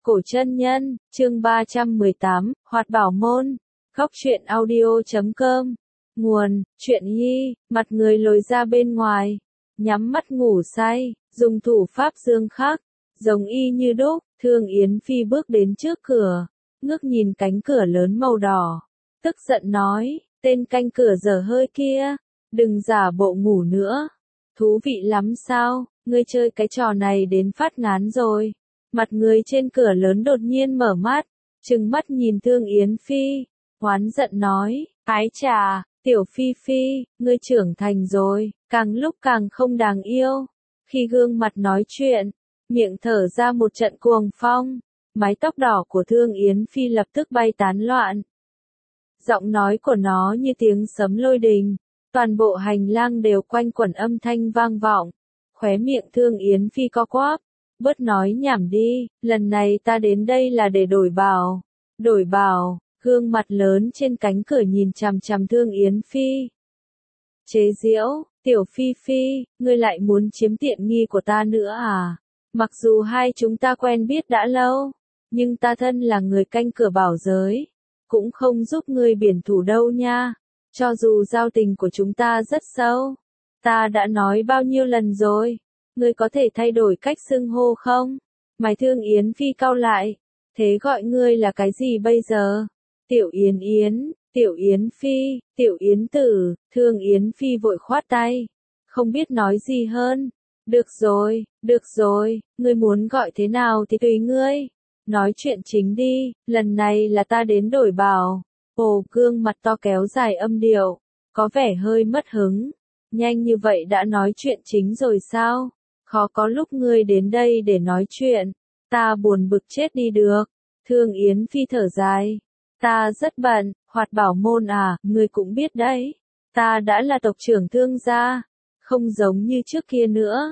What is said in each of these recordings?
Cổ chân nhân, chương 318, Hoạt Bảo Môn, Góc truyện audio.com. Nguồn, truyện y, mặt người lồi ra bên ngoài, nhắm mắt ngủ say, dùng thủ pháp dương khắc, giống y như đúc. Thương Yến Phi bước đến trước cửa, ngước nhìn cánh cửa lớn màu đỏ, tức giận nói, tên canh cửa dở hơi kia, đừng giả bộ ngủ nữa. Thú vị lắm sao, ngươi chơi cái trò này đến phát ngán rồi. Mặt người trên cửa lớn đột nhiên mở mắt, trừng mắt nhìn Thương Yến Phi, oán giận nói, ái chà, tiểu Phi Phi, ngươi trưởng thành rồi, càng lúc càng không đáng yêu. Khi gương mặt nói chuyện, miệng thở ra một trận cuồng phong, mái tóc đỏ của Thương Yến Phi lập tức bay tán loạn. Giọng nói của nó như tiếng sấm lôi đình, toàn bộ hành lang đều quanh quẩn âm thanh vang vọng. Khóe miệng Thương Yến Phi co quắp, bớt nói nhảm đi, lần này ta đến đây là để đổi bảo. Đổi bảo, gương mặt lớn trên cánh cửa nhìn chằm chằm Thương Yến Phi. Chế giễu, tiểu Phi Phi, ngươi lại muốn chiếm tiện nghi của ta nữa à? Mặc dù hai chúng ta quen biết đã lâu, nhưng ta thân là người canh cửa bảo giới, cũng không giúp ngươi biển thủ đâu nha. Cho dù giao tình của chúng ta rất sâu, ta đã nói bao nhiêu lần rồi, ngươi có thể thay đổi cách xưng hô không? Mày Thương Yến Phi cau lại, thế gọi ngươi là cái gì bây giờ? Tiểu Yến Yến, Tiểu Yến Phi, Tiểu Yến Tử. Thương Yến Phi vội khoát tay, không biết nói gì hơn. Được rồi, ngươi muốn gọi thế nào thì tùy ngươi. Nói chuyện chính đi, lần này là ta đến đổi bảo. Ồ, gương mặt to kéo dài âm điệu, có vẻ hơi mất hứng. Nhanh như vậy đã nói chuyện chính rồi sao? Khó có lúc ngươi đến đây để nói chuyện, ta buồn bực chết đi được. Thương Yến Phi thở dài, ta rất bận. Hoạt Bảo Môn à, ngươi cũng biết đấy, ta đã là tộc trưởng Thương gia, không giống như trước kia nữa.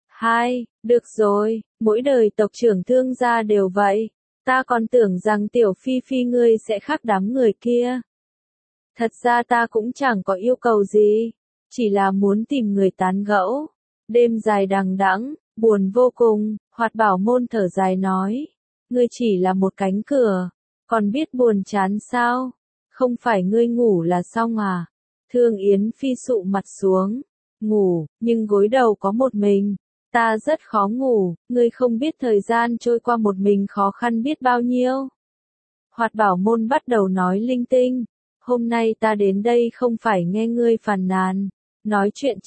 Được rồi, mỗi đời tộc trưởng Thương gia đều vậy, ta còn tưởng rằng tiểu Phi Phi ngươi sẽ khác đám người kia. Thật ra ta cũng chẳng có yêu cầu gì, chỉ là muốn tìm người tán gẫu. Đêm dài đằng đẵng, buồn vô cùng. Hoạt Bảo Môn thở dài nói, ngươi chỉ là một cánh cửa, còn biết buồn chán sao? Không phải ngươi ngủ là xong à? Thương Yến Phi sụ mặt xuống, ngủ, nhưng gối đầu có một mình. Ta rất khó ngủ, ngươi không biết thời gian trôi qua một mình khó khăn biết bao nhiêu. Hoạt Bảo Môn bắt đầu nói linh tinh, hôm nay ta đến đây không phải nghe ngươi phàn nàn. Nói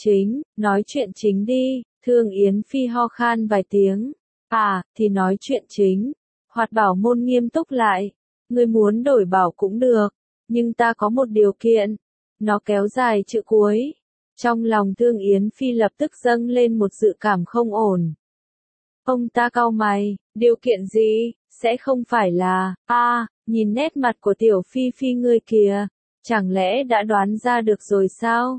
chuyện chính đi. Thương Yến Phi ho khan vài tiếng. À, thì nói chuyện chính. Hoạt Bảo Môn nghiêm túc lại. Ngươi muốn đổi bảo cũng được, nhưng ta có một điều kiện. Nó kéo dài chữ cuối. Trong lòng Thương Yến Phi lập tức dâng lên một dự cảm không ổn. Ông ta cau mày, điều kiện gì? Sẽ không phải là, nhìn nét mặt của tiểu Phi Phi ngươi kìa, chẳng lẽ đã đoán ra được rồi sao?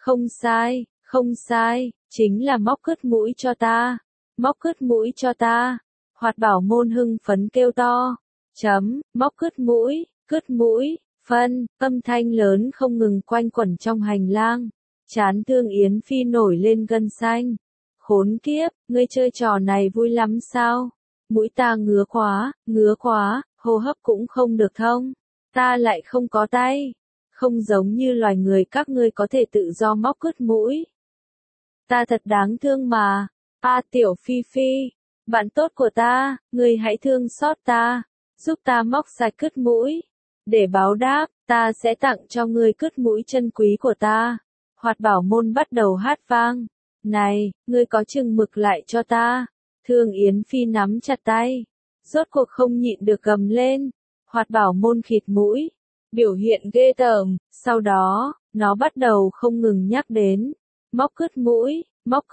Không sai, chính là móc cứt mũi cho ta. Móc cứt mũi cho ta. Hoạt Bảo Môn hưng phấn kêu to. Móc cứt mũi, phân, âm thanh lớn không ngừng quanh quẩn trong hành lang. Trán Thương Yến Phi nổi lên gân xanh. Khốn kiếp, ngươi chơi trò này vui lắm sao? Mũi ta ngứa quá, hô hấp cũng không được thông. Ta lại không có tay. Không giống như loài người các ngươi có thể tự do móc cứt mũi. Ta thật đáng thương mà. Tiểu Phi Phi, bạn tốt của ta, ngươi hãy thương xót ta, giúp ta móc sạch cứt mũi. Để báo đáp, ta sẽ tặng cho ngươi cứt mũi chân quý của ta. Hoạt Bảo Môn bắt đầu hát vang. Này, ngươi có chừng mực lại cho ta. Thương Yến Phi nắm chặt tay, rốt cuộc không nhịn được gầm lên. Hoạt Bảo Môn khịt mũi, biểu hiện ghê tởm. Sau đó, nó bắt đầu không ngừng nhắc đến móc cứt mũi,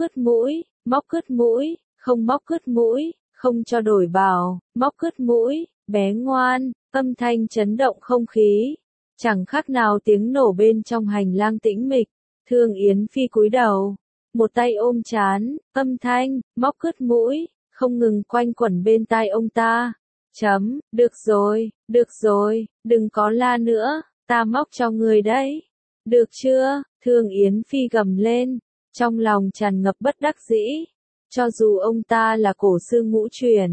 không móc cứt mũi, không cho đổi bảo, móc cứt mũi, bé ngoan. Âm thanh chấn động không khí, chẳng khác nào tiếng nổ bên trong hành lang tĩnh mịch. Thương Yến Phi cúi đầu, một tay ôm trán, âm thanh móc cứt mũi không ngừng quanh quẩn bên tai ông ta. Được rồi, đừng có la nữa, ta móc cho người đấy. Được chưa? Thương Yến Phi gầm lên, trong lòng tràn ngập bất đắc dĩ. Cho dù ông ta là cổ sư ngũ truyền,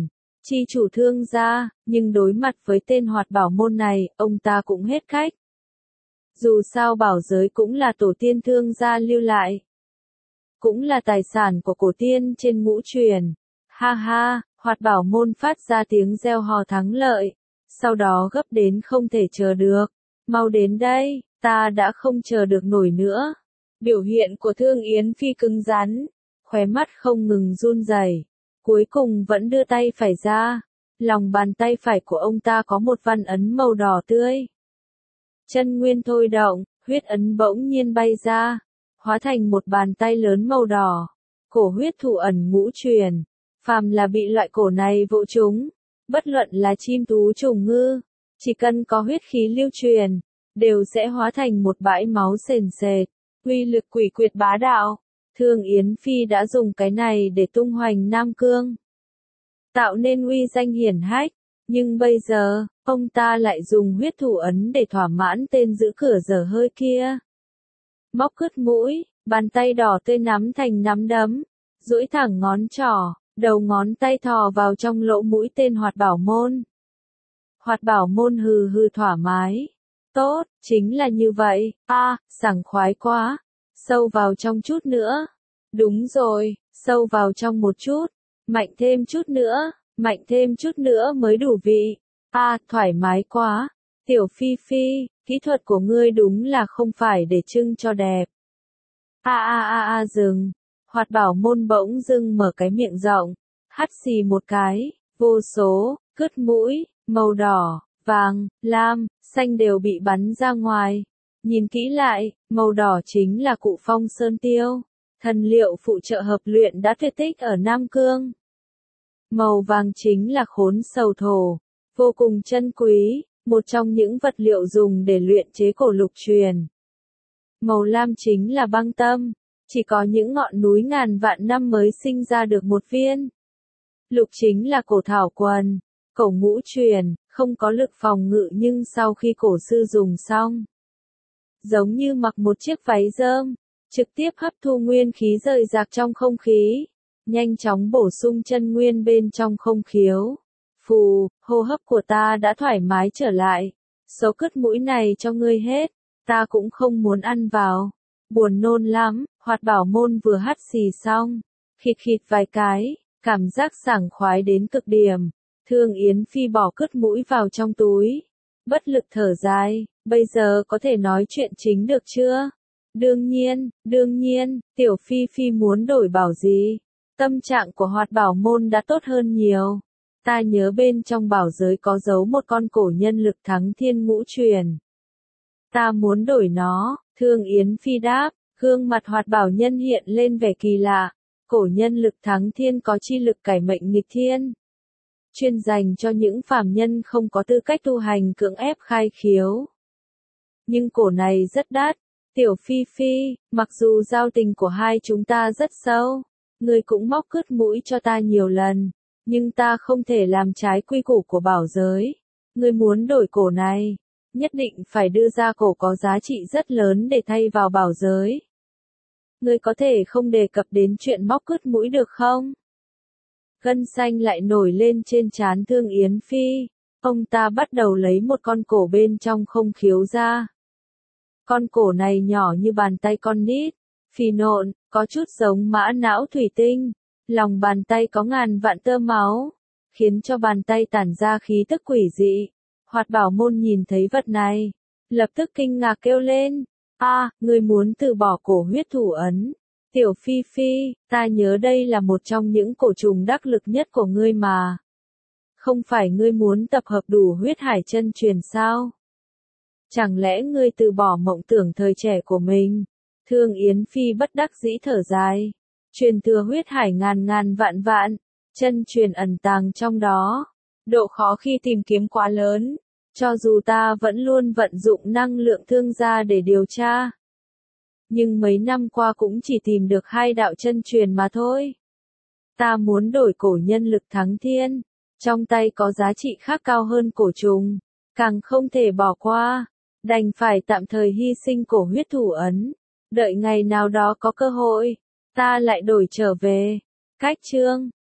chi chủ Thương gia, nhưng đối mặt với tên Hoạt Bảo môn này, ông ta cũng hết cách. Dù sao bảo giới cũng là tổ tiên Thương gia lưu lại, cũng là tài sản của cổ tiên trên ngũ truyền. Ha ha, Hoạt Bảo môn phát ra tiếng reo hò thắng lợi, sau đó gấp đến không thể chờ được. Mau đến đây, ta đã không chờ được nổi nữa. Biểu hiện của Thương Yến Phi cứng rắn, khóe mắt không ngừng run rẩy, cuối cùng vẫn đưa tay phải ra. Lòng bàn tay phải của ông ta có một văn ấn màu đỏ tươi. Chân nguyên thôi động, huyết ấn bỗng nhiên bay ra, hóa thành một bàn tay lớn màu đỏ. Cổ huyết thủ ẩn ngũ truyền, phàm là bị loại cổ này vỗ trúng, bất luận là chim thú trùng ngư, chỉ cần có huyết khí lưu truyền, đều sẽ hóa thành một bãi máu sền sệt, uy lực quỷ quyệt bá đạo. Thương Yến Phi đã dùng cái này để tung hoành Nam Cương, tạo nên uy danh hiển hách, nhưng bây giờ, ông ta lại dùng huyết thủ ấn để thỏa mãn tên giữ cửa dở hơi kia. Móc cứt mũi, bàn tay đỏ tươi nắm thành nắm đấm, duỗi thẳng ngón trỏ, đầu ngón tay thò vào trong lỗ mũi tên Hoạt Bảo môn. Hoạt Bảo môn hừ hừ thoải mái. Tốt, chính là như vậy, sảng khoái quá. Sâu vào trong chút nữa. Đúng rồi, sâu vào trong một chút. Mạnh thêm chút nữa mới đủ vị. Thoải mái quá. Tiểu Phi Phi, kỹ thuật của ngươi đúng là không phải để trưng cho đẹp. Dừng. Hoạt Bảo môn bỗng dưng mở cái miệng rộng, hắt xì một cái, vô số, cứt mũi, màu đỏ, vàng, lam, xanh đều bị bắn ra ngoài. Nhìn kỹ lại, màu đỏ chính là cụ phong sơn tiêu, thần liệu phụ trợ hợp luyện đã tuyệt tích ở Nam Cương. Màu vàng chính là khốn sầu thổ, vô cùng chân quý, một trong những vật liệu dùng để luyện chế cổ lục truyền. Màu lam chính là băng tâm, chỉ có những ngọn núi ngàn vạn năm mới sinh ra được một viên. Lục chính là cổ thảo quần, cổ ngũ truyền, không có lực phòng ngự nhưng sau khi cổ sư dùng xong, giống như mặc một chiếc váy rơm, trực tiếp hấp thu nguyên khí rời rạc trong không khí, nhanh chóng bổ sung chân nguyên bên trong không khiếu. Phù, hô hấp của ta đã thoải mái trở lại, số cứt mũi này cho ngươi hết, ta cũng không muốn ăn vào. Buồn nôn lắm, Hoạt Bảo môn vừa hắt xì xong, khịt khịt vài cái, cảm giác sảng khoái đến cực điểm. Thương Yến Phi bỏ cứt mũi vào trong túi, bất lực thở dài, bây giờ có thể nói chuyện chính được chưa? Đương nhiên, Tiểu Phi Phi muốn đổi bảo gì? Tâm trạng của Hoạt Bảo môn đã tốt hơn nhiều. Ta nhớ bên trong bảo giới có giấu một con cổ nhân lực thắng thiên ngũ truyền. Ta muốn đổi nó. Thương Yến Phi đáp, gương mặt Hoạt Bảo nhân hiện lên vẻ kỳ lạ. Cổ nhân lực thắng thiên có chi lực cải mệnh nghịch thiên, chuyên dành cho những phàm nhân không có tư cách tu hành cưỡng ép khai khiếu. Nhưng cổ này rất đắt. Tiểu Phi Phi, mặc dù giao tình của hai chúng ta rất sâu, ngươi cũng móc cứt mũi cho ta nhiều lần, nhưng ta không thể làm trái quy củ của bảo giới. Ngươi muốn đổi cổ này, nhất định phải đưa ra cổ có giá trị rất lớn để thay vào bảo giới. Ngươi có thể không đề cập đến chuyện móc cứt mũi được không? Gân xanh lại nổi lên trên trán Thương Yến Phi. Ông ta bắt đầu lấy một con cổ bên trong không khiếu ra. Con cổ này nhỏ như bàn tay con nít, phì nộn, có chút giống mã não thủy tinh. Lòng bàn tay có ngàn vạn tơ máu, khiến cho bàn tay tản ra khí tức quỷ dị. Hoạt Bảo môn nhìn thấy vật này, lập tức kinh ngạc kêu lên. Ngươi muốn từ bỏ cổ huyết thủ ấn. Tiểu Phi Phi, ta nhớ đây là một trong những cổ trùng đắc lực nhất của ngươi mà. Không phải ngươi muốn tập hợp đủ huyết hải chân truyền sao? Chẳng lẽ ngươi từ bỏ mộng tưởng thời trẻ của mình? Thương Yến Phi bất đắc dĩ thở dài. Truyền thừa huyết hải ngàn ngàn vạn vạn, chân truyền ẩn tàng trong đó. Độ khó khi tìm kiếm quá lớn, cho dù ta vẫn luôn vận dụng năng lượng thương gia để điều tra. Nhưng mấy năm qua cũng chỉ tìm được 2 đạo chân truyền mà thôi. Ta muốn đổi cổ nhân lực thắng thiên, trong tay có giá trị khác cao hơn cổ trùng, càng không thể bỏ qua, đành phải tạm thời hy sinh cổ huyết thủ ấn, đợi ngày nào đó có cơ hội, ta lại đổi trở về. Cách chương